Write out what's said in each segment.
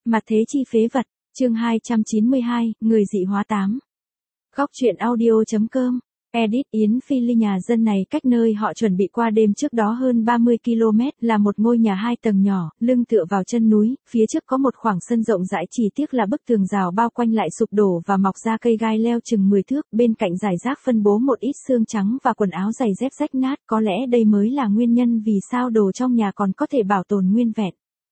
Mặt thế chi phế vật, chương 292, người dị hóa 8. Góc truyện audio.com. Edit Yến Phi Ly nhà dân này cách nơi họ chuẩn bị qua đêm trước đó hơn 30 km, là một ngôi nhà 2 tầng nhỏ, lưng tựa vào chân núi, phía trước có một khoảng sân rộng rãi, chỉ tiếc là bức tường rào bao quanh lại sụp đổ và mọc ra cây gai leo chừng 10 thước, bên cạnh rải rác phân bố một ít xương trắng và quần áo giày dép rách nát, có lẽ đây mới là nguyên nhân vì sao đồ trong nhà còn có thể bảo tồn nguyên vẹn.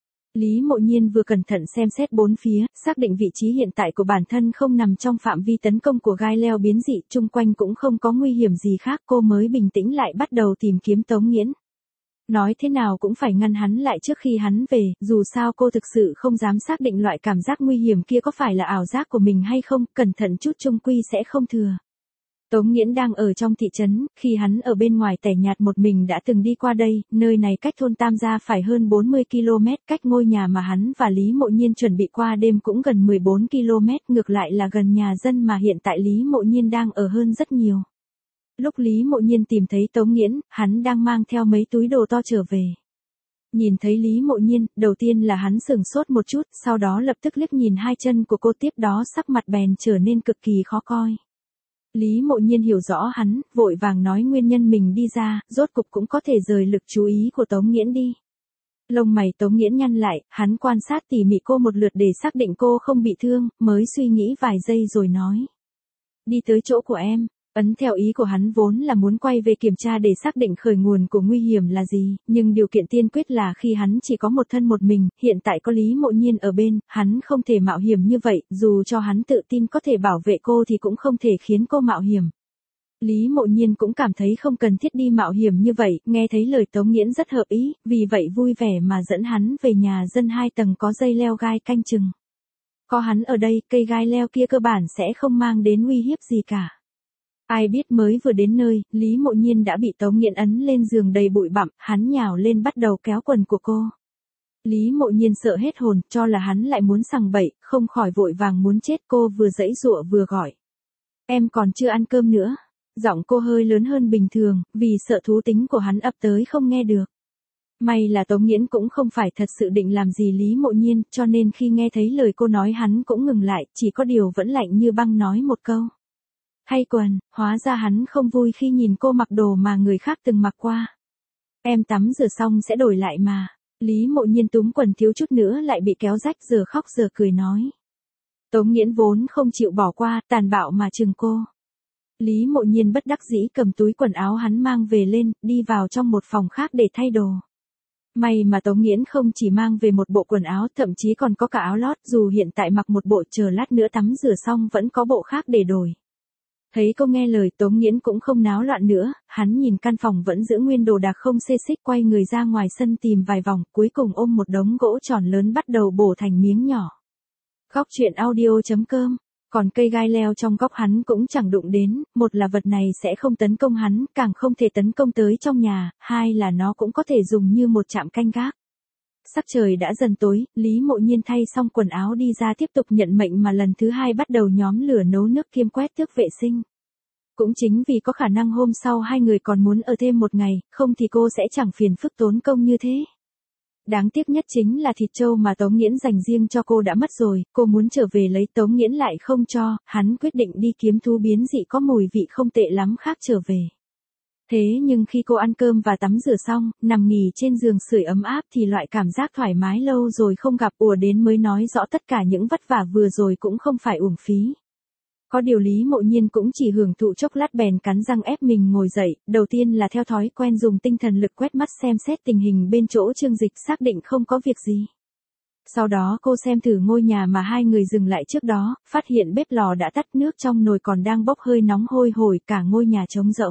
Lý Mộ Nhiên vừa cẩn thận xem xét bốn phía, xác định vị trí hiện tại của bản thân không nằm trong phạm vi tấn công của gai leo biến dị, chung quanh cũng không có nguy hiểm gì khác, cô mới bình tĩnh lại bắt đầu tìm kiếm Tống Nghiễn. Nói thế nào cũng phải ngăn hắn lại trước khi hắn về, dù sao cô thực sự không dám xác định loại cảm giác nguy hiểm kia có phải là ảo giác của mình hay không, cẩn thận chút chung quy sẽ không thừa. Tống Nghiễn đang ở trong thị trấn, khi hắn ở bên ngoài tẻ nhạt một mình đã từng đi qua đây, nơi này cách thôn Tam Gia phải hơn 40 km, cách ngôi nhà mà hắn và Lý Mộ Nhiên chuẩn bị qua đêm cũng gần 14 km, ngược lại là gần nhà dân mà hiện tại Lý Mộ Nhiên đang ở hơn rất nhiều. Lúc Lý Mộ Nhiên tìm thấy Tống Nghiễn, hắn đang mang theo mấy túi đồ to trở về. Nhìn thấy Lý Mộ Nhiên, đầu tiên là hắn sửng sốt một chút, sau đó lập tức liếc nhìn hai chân của cô, tiếp đó sắc mặt bèn trở nên cực kỳ khó coi. Lý Mộ Nhiên hiểu rõ hắn, vội vàng nói nguyên nhân mình đi ra, rốt cục cũng có thể rời lực chú ý của Tống Nghiễn đi. Lông mày Tống Nghiễn nhăn lại, hắn quan sát tỉ mỉ cô một lượt để xác định cô không bị thương, mới suy nghĩ vài giây rồi nói. Đi tới chỗ của em. Ấn theo ý của hắn vốn là muốn quay về kiểm tra để xác định khởi nguồn của nguy hiểm là gì, nhưng điều kiện tiên quyết là khi hắn chỉ có một thân một mình, hiện tại có Lý Mộ Nhiên ở bên, hắn không thể mạo hiểm như vậy, dù cho hắn tự tin có thể bảo vệ cô thì cũng không thể khiến cô mạo hiểm. Lý Mộ Nhiên cũng cảm thấy không cần thiết đi mạo hiểm như vậy, nghe thấy lời Tống Nghiễn rất hợp ý, vì vậy vui vẻ mà dẫn hắn về nhà dân 2 tầng có dây leo gai canh chừng. Có hắn ở đây, cây gai leo kia cơ bản sẽ không mang đến nguy hiếp gì cả. Ai biết mới vừa đến nơi, Lý Mộ Nhiên đã bị Tống Nghiễn ấn lên giường đầy bụi bặm, hắn nhào lên bắt đầu kéo quần của cô. Lý Mộ Nhiên sợ hết hồn, cho là hắn lại muốn sằng bậy, không khỏi vội vàng muốn chết, cô vừa giãy giụa vừa gọi. Em còn chưa ăn cơm nữa. Giọng cô hơi lớn hơn bình thường, vì sợ thú tính của hắn ập tới không nghe được. May là Tống Nghiễn cũng không phải thật sự định làm gì Lý Mộ Nhiên, cho nên khi nghe thấy lời cô nói hắn cũng ngừng lại, chỉ có điều vẫn lạnh như băng nói một câu. Thay quần, hóa ra hắn không vui khi nhìn cô mặc đồ mà người khác từng mặc qua. Em tắm rửa xong sẽ đổi lại mà. Lý Mộ Nhiên túm quần thiếu chút nữa lại bị kéo rách, giờ khóc giờ cười nói. Tống Nghiễn vốn không chịu bỏ qua, tàn bạo mà chừng cô. Lý Mộ Nhiên bất đắc dĩ cầm túi quần áo hắn mang về lên, đi vào trong một phòng khác để thay đồ. May mà Tống Nghiễn không chỉ mang về một bộ quần áo, thậm chí còn có cả áo lót, dù hiện tại mặc một bộ, chờ lát nữa tắm rửa xong vẫn có bộ khác để đổi. Thấy cô nghe lời, Tống Nghiễn cũng không náo loạn nữa, hắn nhìn căn phòng vẫn giữ nguyên đồ đạc không xê xích, quay người ra ngoài sân tìm vài vòng, cuối cùng ôm một đống gỗ tròn lớn bắt đầu bổ thành miếng nhỏ. Góc truyện audio.com. Còn cây gai leo trong góc hắn cũng chẳng đụng đến, một là vật này sẽ không tấn công hắn, càng không thể tấn công tới trong nhà, hai là nó cũng có thể dùng như một trạm canh gác. Sắc trời đã dần tối, Lý Mộ Nhiên thay xong quần áo đi ra tiếp tục nhận mệnh mà lần thứ 2 bắt đầu nhóm lửa nấu nước kiêm quét tước vệ sinh. Cũng chính vì có khả năng hôm sau hai người còn muốn ở thêm một ngày, không thì cô sẽ chẳng phiền phức tốn công như thế. Đáng tiếc nhất chính là thịt trâu mà Tống Nghiễn dành riêng cho cô đã mất rồi, cô muốn trở về lấy, Tống Nghiễn lại không cho, hắn quyết định đi kiếm thú biến dị có mùi vị không tệ lắm khác trở về. Thế nhưng khi cô ăn cơm và tắm rửa xong, nằm nghỉ trên giường sưởi ấm áp thì loại cảm giác thoải mái lâu rồi không gặp ùa đến mới nói rõ tất cả những vất vả vừa rồi cũng không phải uổng phí. Có điều Lý Mộ Nhiên cũng chỉ hưởng thụ chốc lát bèn cắn răng ép mình ngồi dậy, đầu tiên là theo thói quen dùng tinh thần lực quét mắt xem xét tình hình bên chỗ Trương Dịch, xác định không có việc gì. Sau đó cô xem thử ngôi nhà mà hai người dừng lại trước đó, phát hiện bếp lò đã tắt, nước trong nồi còn đang bốc hơi nóng hôi hổi, cả ngôi nhà trống rỗng.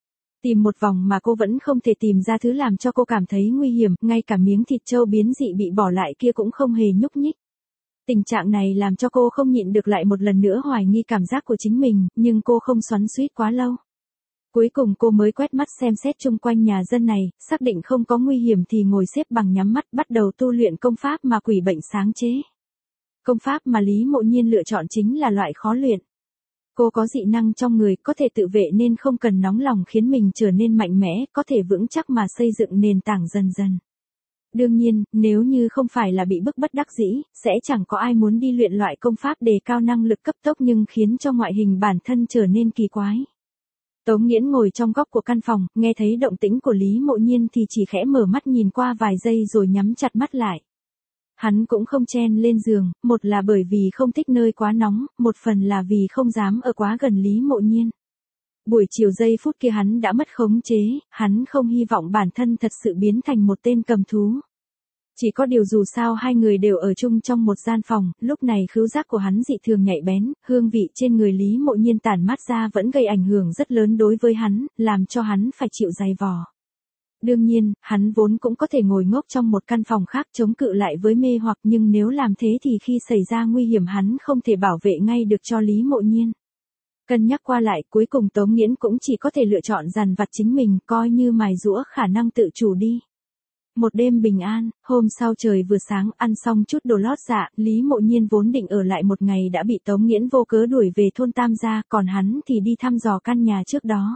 Tìm một vòng mà cô vẫn không thể tìm ra thứ làm cho cô cảm thấy nguy hiểm, ngay cả miếng thịt trâu biến dị bị bỏ lại kia cũng không hề nhúc nhích. Tình trạng này làm cho cô không nhịn được lại một lần nữa hoài nghi cảm giác của chính mình, nhưng cô không xoắn xuýt quá lâu. Cuối cùng cô mới quét mắt xem xét chung quanh nhà dân này, xác định không có nguy hiểm thì ngồi xếp bằng nhắm mắt bắt đầu tu luyện công pháp mà quỷ bệnh sáng chế. Công pháp mà Lý Mộ Nhiên lựa chọn chính là loại khó luyện. Cô có dị năng trong người, có thể tự vệ nên không cần nóng lòng khiến mình trở nên mạnh mẽ, có thể vững chắc mà xây dựng nền tảng dần dần. Đương nhiên, nếu như không phải là bị bức bất đắc dĩ, sẽ chẳng có ai muốn đi luyện loại công pháp đề cao năng lực cấp tốc nhưng khiến cho ngoại hình bản thân trở nên kỳ quái. Tống Nghiễn ngồi trong góc của căn phòng, nghe thấy động tĩnh của Lý Mộ Nhiên thì chỉ khẽ mở mắt nhìn qua vài giây rồi nhắm chặt mắt lại. Hắn cũng không chen lên giường, một là bởi vì không thích nơi quá nóng, một phần là vì không dám ở quá gần Lý Mộ Nhiên. Buổi chiều giây phút kia hắn đã mất khống chế, hắn không hy vọng bản thân thật sự biến thành một tên cầm thú. Chỉ có điều dù sao hai người đều ở chung trong một gian phòng, lúc này khứu giác của hắn dị thường nhạy bén, hương vị trên người Lý Mộ Nhiên tản mát ra vẫn gây ảnh hưởng rất lớn đối với hắn, làm cho hắn phải chịu dày vò. Đương nhiên, hắn vốn cũng có thể ngồi ngốc trong một căn phòng khác chống cự lại với mê hoặc nhưng nếu làm thế thì khi xảy ra nguy hiểm hắn không thể bảo vệ ngay được cho Lý Mộ Nhiên. Cân nhắc qua lại cuối cùng Tống Nghiễn cũng chỉ có thể lựa chọn dằn vặt chính mình coi như mài giũa khả năng tự chủ đi. Một đêm bình an, hôm sau trời vừa sáng ăn xong chút đồ lót dạ, Lý Mộ Nhiên vốn định ở lại một ngày đã bị Tống Nghiễn vô cớ đuổi về thôn Tam Gia, còn hắn thì đi thăm dò căn nhà trước đó.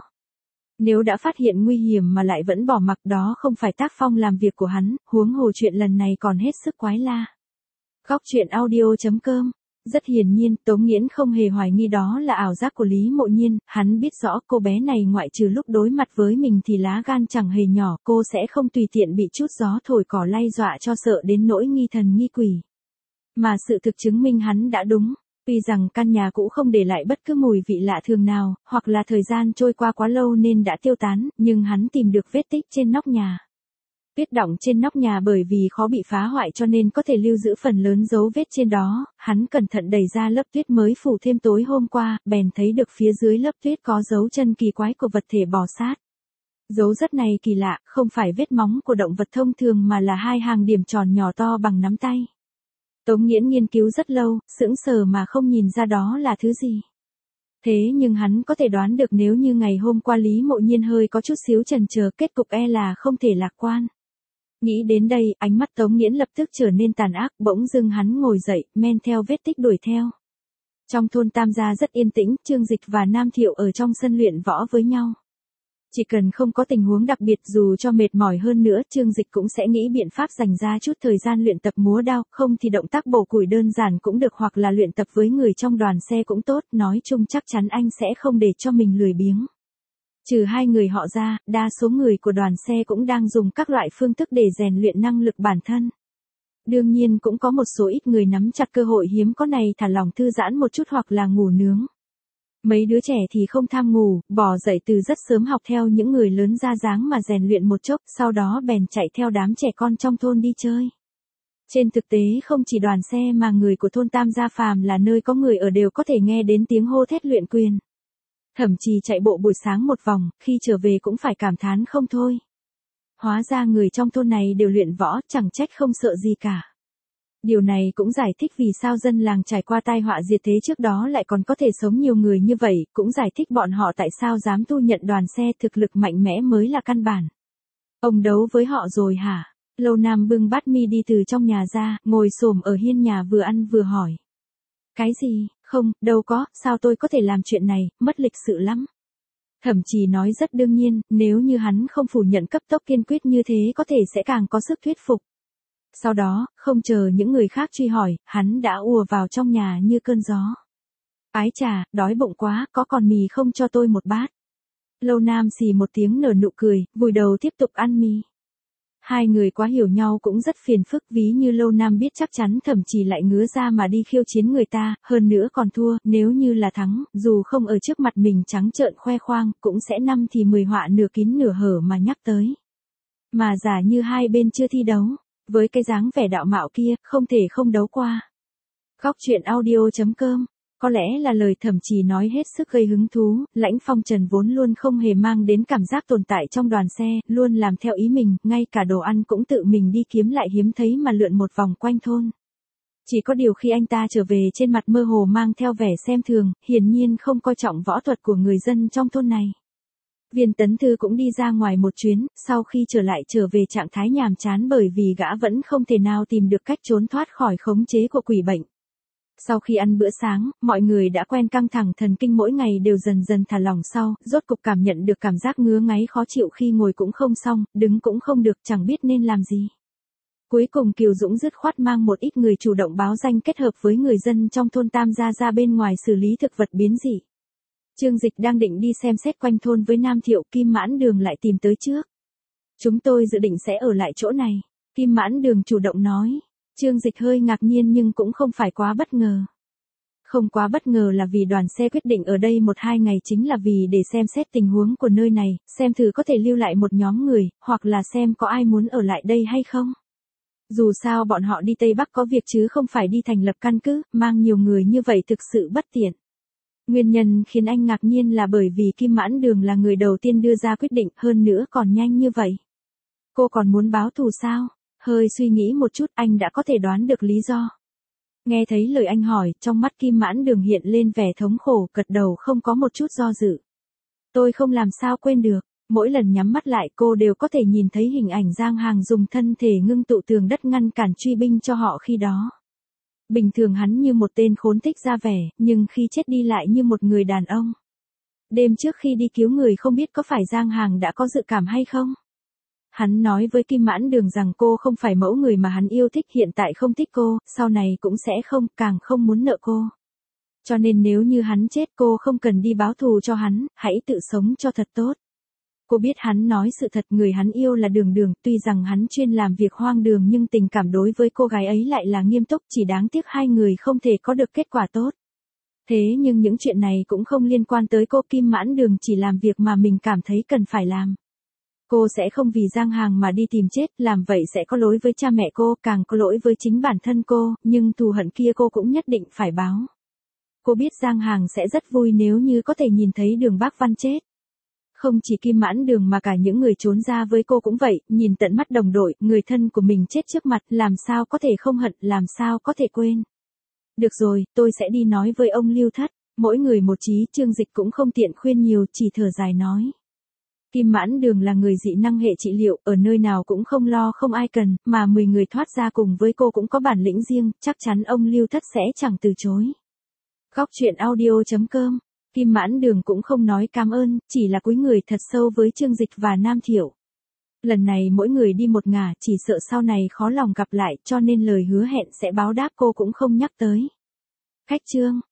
Nếu đã phát hiện nguy hiểm mà lại vẫn bỏ mặc đó không phải tác phong làm việc của hắn, huống hồ chuyện lần này còn hết sức quái la. Góc truyện audio.com. Rất hiển nhiên, Tống Nghiễn không hề hoài nghi đó là ảo giác của Lý Mộ Nhiên, hắn biết rõ cô bé này ngoại trừ lúc đối mặt với mình thì lá gan chẳng hề nhỏ, cô sẽ không tùy tiện bị chút gió thổi cỏ lay dọa cho sợ đến nỗi nghi thần nghi quỷ. Mà sự thực chứng minh hắn đã đúng. Tuy rằng căn nhà cũ không để lại bất cứ mùi vị lạ thường nào, hoặc là thời gian trôi qua quá lâu nên đã tiêu tán, nhưng hắn tìm được vết tích trên nóc nhà. Tuyết đọng trên nóc nhà bởi vì khó bị phá hoại cho nên có thể lưu giữ phần lớn dấu vết trên đó, hắn cẩn thận đẩy ra lớp tuyết mới phủ thêm tối hôm qua, bèn thấy được phía dưới lớp tuyết có dấu chân kỳ quái của vật thể bò sát. Dấu rất này kỳ lạ, không phải vết móng của động vật thông thường mà là hai hàng điểm tròn nhỏ to bằng nắm tay. Tống Nghiễn nghiên cứu rất lâu, sững sờ mà không nhìn ra đó là thứ gì. Thế nhưng hắn có thể đoán được nếu như ngày hôm qua Lý Mộ Nhiên hơi có chút xíu chần chờ kết cục là không thể lạc quan. Nghĩ đến đây, ánh mắt Tống Nghiễn lập tức trở nên tàn ác, bỗng dưng hắn ngồi dậy, men theo vết tích đuổi theo. Trong thôn Tam Gia rất yên tĩnh, Trương Dịch và Nam Thiệu ở trong sân luyện võ với nhau. Chỉ cần không có tình huống đặc biệt dù cho mệt mỏi hơn nữa, Trương Dịch cũng sẽ nghĩ biện pháp dành ra chút thời gian luyện tập múa đao, không thì động tác bổ củi đơn giản cũng được hoặc là luyện tập với người trong đoàn xe cũng tốt, nói chung chắc chắn anh sẽ không để cho mình lười biếng. Trừ hai người họ ra, đa số người của đoàn xe cũng đang dùng các loại phương thức để rèn luyện năng lực bản thân. Đương nhiên cũng có một số ít người nắm chặt cơ hội hiếm có này thả lỏng thư giãn một chút hoặc là ngủ nướng. Mấy đứa trẻ thì không tham ngủ, bỏ dậy từ rất sớm học theo những người lớn ra dáng mà rèn luyện một chốc, sau đó bèn chạy theo đám trẻ con trong thôn đi chơi. Trên thực tế không chỉ đoàn xe mà người của thôn Tam Gia phàm là nơi có người ở đều có thể nghe đến tiếng hô thét luyện quyền. Thậm chí chạy bộ buổi sáng một vòng, khi trở về cũng phải cảm thán không thôi. Hóa ra người trong thôn này đều luyện võ, chẳng trách không sợ gì cả. Điều này cũng giải thích vì sao dân làng trải qua tai họa diệt thế trước đó lại còn có thể sống nhiều người như vậy, cũng giải thích bọn họ tại sao dám thu nhận đoàn xe thực lực mạnh mẽ mới là căn bản. Ông đấu với họ rồi hả? Lâu Nam bưng bát mi đi từ trong nhà ra, ngồi xổm ở hiên nhà vừa ăn vừa hỏi. Cái gì, không, đâu có, sao tôi có thể làm chuyện này, mất lịch sự lắm. Thậm chí nói rất đương nhiên, nếu như hắn không phủ nhận cấp tốc kiên quyết như thế có thể sẽ càng có sức thuyết phục. Sau đó, không chờ những người khác truy hỏi, hắn đã ùa vào trong nhà như cơn gió. Ái chà, đói bụng quá, có còn mì không cho tôi một bát. Lâu Nam xì một tiếng nở nụ cười, vùi đầu tiếp tục ăn mì. Hai người quá hiểu nhau cũng rất phiền phức ví như Lâu Nam biết chắc chắn thậm chí lại ngứa ra mà đi khiêu chiến người ta, hơn nữa còn thua, nếu như là thắng, dù không ở trước mặt mình trắng trợn khoe khoang, cũng sẽ năm thì 10 họa nửa kín nửa hở mà nhắc tới. Mà giả như hai bên chưa thi đấu, với cái dáng vẻ đạo mạo kia, không thể không đấu qua. Góc truyện audio.com. Có lẽ là lời thẩm trì nói hết sức gây hứng thú, Lãnh Phong Trần vốn luôn không hề mang đến cảm giác tồn tại trong đoàn xe, luôn làm theo ý mình, ngay cả đồ ăn cũng tự mình đi kiếm lại hiếm thấy mà lượn một vòng quanh thôn. Chỉ có điều khi anh ta trở về trên mặt mơ hồ mang theo vẻ xem thường, hiển nhiên không coi trọng võ thuật của người dân trong thôn này. Viên Tấn Thư cũng đi ra ngoài một chuyến, sau khi trở về trạng thái nhàm chán bởi vì gã vẫn không thể nào tìm được cách trốn thoát khỏi khống chế của quỷ bệnh. Sau khi ăn bữa sáng, mọi người đã quen căng thẳng thần kinh mỗi ngày đều dần dần thả lỏng sau, rốt cục cảm nhận được cảm giác ngứa ngáy khó chịu khi ngồi cũng không xong, đứng cũng không được, chẳng biết nên làm gì. Cuối cùng Kiều Dũng dứt khoát mang một ít người chủ động báo danh kết hợp với người dân trong thôn Tam Gia ra bên ngoài xử lý thực vật biến dị. Trương Dịch đang định đi xem xét quanh thôn với Nam Thiệu, Kim Mãn Đường lại tìm tới trước. Chúng tôi dự định sẽ ở lại chỗ này, Kim Mãn Đường chủ động nói. Trương Dịch hơi ngạc nhiên nhưng cũng không phải quá bất ngờ. Không quá bất ngờ là vì đoàn xe quyết định ở đây 1-2 ngày chính là vì để xem xét tình huống của nơi này, xem thử có thể lưu lại một nhóm người, hoặc là xem có ai muốn ở lại đây hay không. Dù sao bọn họ đi Tây Bắc có việc chứ không phải đi thành lập căn cứ, mang nhiều người như vậy thực sự bất tiện. Nguyên nhân khiến anh ngạc nhiên là bởi vì Kim Mãn Đường là người đầu tiên đưa ra quyết định, hơn nữa còn nhanh như vậy. Cô còn muốn báo thù sao? Hơi suy nghĩ một chút anh đã có thể đoán được lý do. Nghe thấy lời anh hỏi, trong mắt Kim Mãn Đường hiện lên vẻ thống khổ, gật đầu không có một chút do dự. Tôi không làm sao quên được, mỗi lần nhắm mắt lại cô đều có thể nhìn thấy hình ảnh Giang Hàng dùng thân thể ngưng tụ tường đất ngăn cản truy binh cho họ khi đó. Bình thường hắn như một tên khốn thích ra vẻ, nhưng khi chết đi lại như một người đàn ông. Đêm trước khi đi cứu người không biết có phải Giang Hàng đã có dự cảm hay không? Hắn nói với Kim Mãn Đường rằng cô không phải mẫu người mà hắn yêu thích, hiện tại không thích cô, sau này cũng sẽ không, càng không muốn nợ cô. Cho nên nếu như hắn chết cô không cần đi báo thù cho hắn, hãy tự sống cho thật tốt. Cô biết hắn nói sự thật, người hắn yêu là Đường Đường, tuy rằng hắn chuyên làm việc hoang đường nhưng tình cảm đối với cô gái ấy lại là nghiêm túc, chỉ đáng tiếc hai người không thể có được kết quả tốt. Thế nhưng những chuyện này cũng không liên quan tới cô, Kim Mãn Đường chỉ làm việc mà mình cảm thấy cần phải làm. Cô sẽ không vì Giang Hàng mà đi tìm chết, làm vậy sẽ có lỗi với cha mẹ cô, càng có lỗi với chính bản thân cô, nhưng thù hận kia cô cũng nhất định phải báo. Cô biết Giang Hàng sẽ rất vui nếu như có thể nhìn thấy Đường Bác Văn chết. Không chỉ Kim Mãn Đường mà cả những người trốn ra với cô cũng vậy, nhìn tận mắt đồng đội, người thân của mình chết trước mặt, làm sao có thể không hận, làm sao có thể quên. Được rồi, tôi sẽ đi nói với ông Lưu Thất, mỗi người một chí, Trương Dịch cũng không tiện khuyên nhiều, chỉ thở dài nói. Kim Mãn Đường là người dị năng hệ trị liệu, ở nơi nào cũng không lo không ai cần, mà 10 người thoát ra cùng với cô cũng có bản lĩnh riêng, chắc chắn ông Lưu Thất sẽ chẳng từ chối. Góc truyện audio.com, Kim Mãn Đường cũng không nói cảm ơn, chỉ là cúi người thật sâu với Trương Dịch và Nam Thiệu. Lần này mỗi người đi một ngả, chỉ sợ sau này khó lòng gặp lại, cho nên lời hứa hẹn sẽ báo đáp cô cũng không nhắc tới. Khách Trương.